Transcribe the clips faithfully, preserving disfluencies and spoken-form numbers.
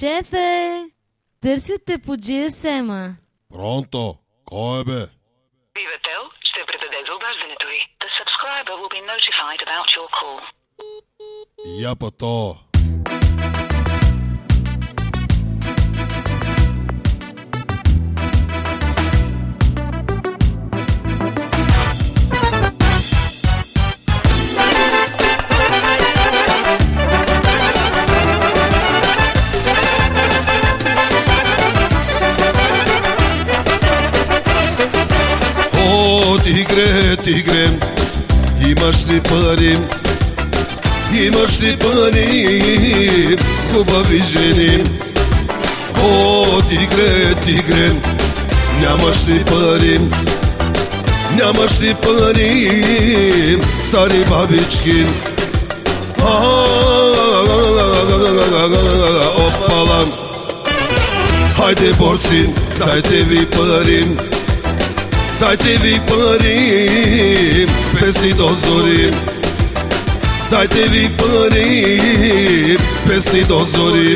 Шефе, търсят те по джи ес ем-а. Пронто, кой е бе? Vivatel ще предаде за обаждането ви. The subscriber will be notified about your call. Я па то. О, тигре, тигре, имаш ли пари? Имаш ли пари, хубави жени? О, тигре, тигре, нямаш ли пари? Нямаш ли пари, стари бабички? Опала, хайде борци, дайте ви пари. Дайте ви пари, песни до зори. Дайте ви пари, песни до зори.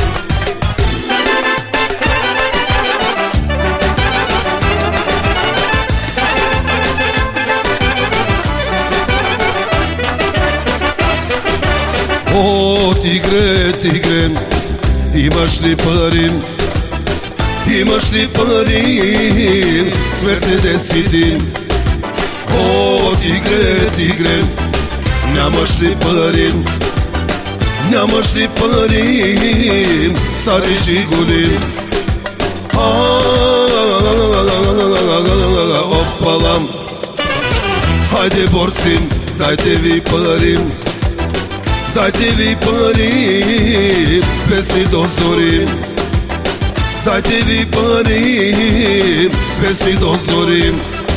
О, тигре, тигре, имаш ли пари? Имаш ли пари, Мерцедес ти? О, тигре, тигре, нямаш ли пари? Нямаш ли пари, стари жигули? Опала, хайде борци, дайте ви пари. Дайте ви пари, песни до зори. Дайте ви пари, песни до зори.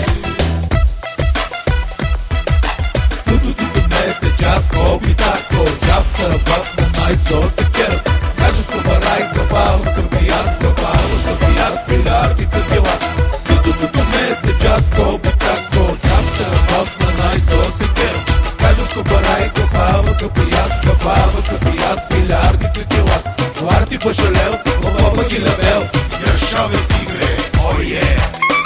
Мете джазко, питако, жабка, въпна, майцо, текер. Кажа с кобарай, кафал, кабияс, кафал, кабияс, билярди, кабилас. Тутуту мете джазко, питако, жабка, въпна, майцо, текер. Кажа с кобарай, кафал, кабияс, кафал, кабияс, билярди, кабилас. Туарти пашалел, опа ги левел. Държаве, тигре, о е!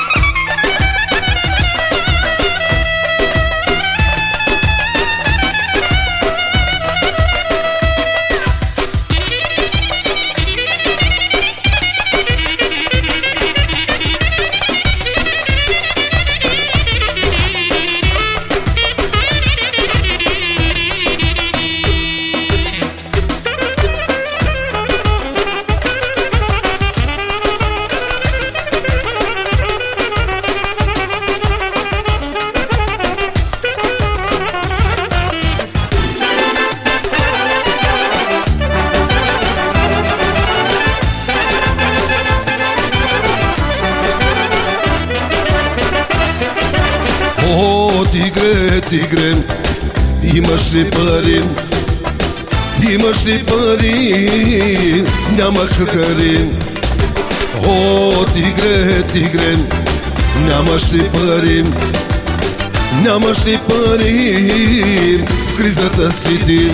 О, тигре, тигре, имаш ли пари? Имаш ли пари? Няма хахари. О, тигре, тигре, нямаш ли пари? Нямаш ли пари? В кризата си ти.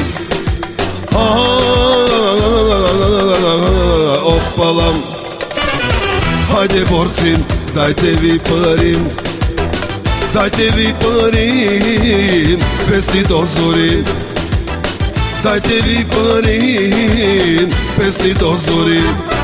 Опала, хайде борци, дайте ви пари. Дайте ви пари, песни до зори. Дайте ви пари, песни до зори.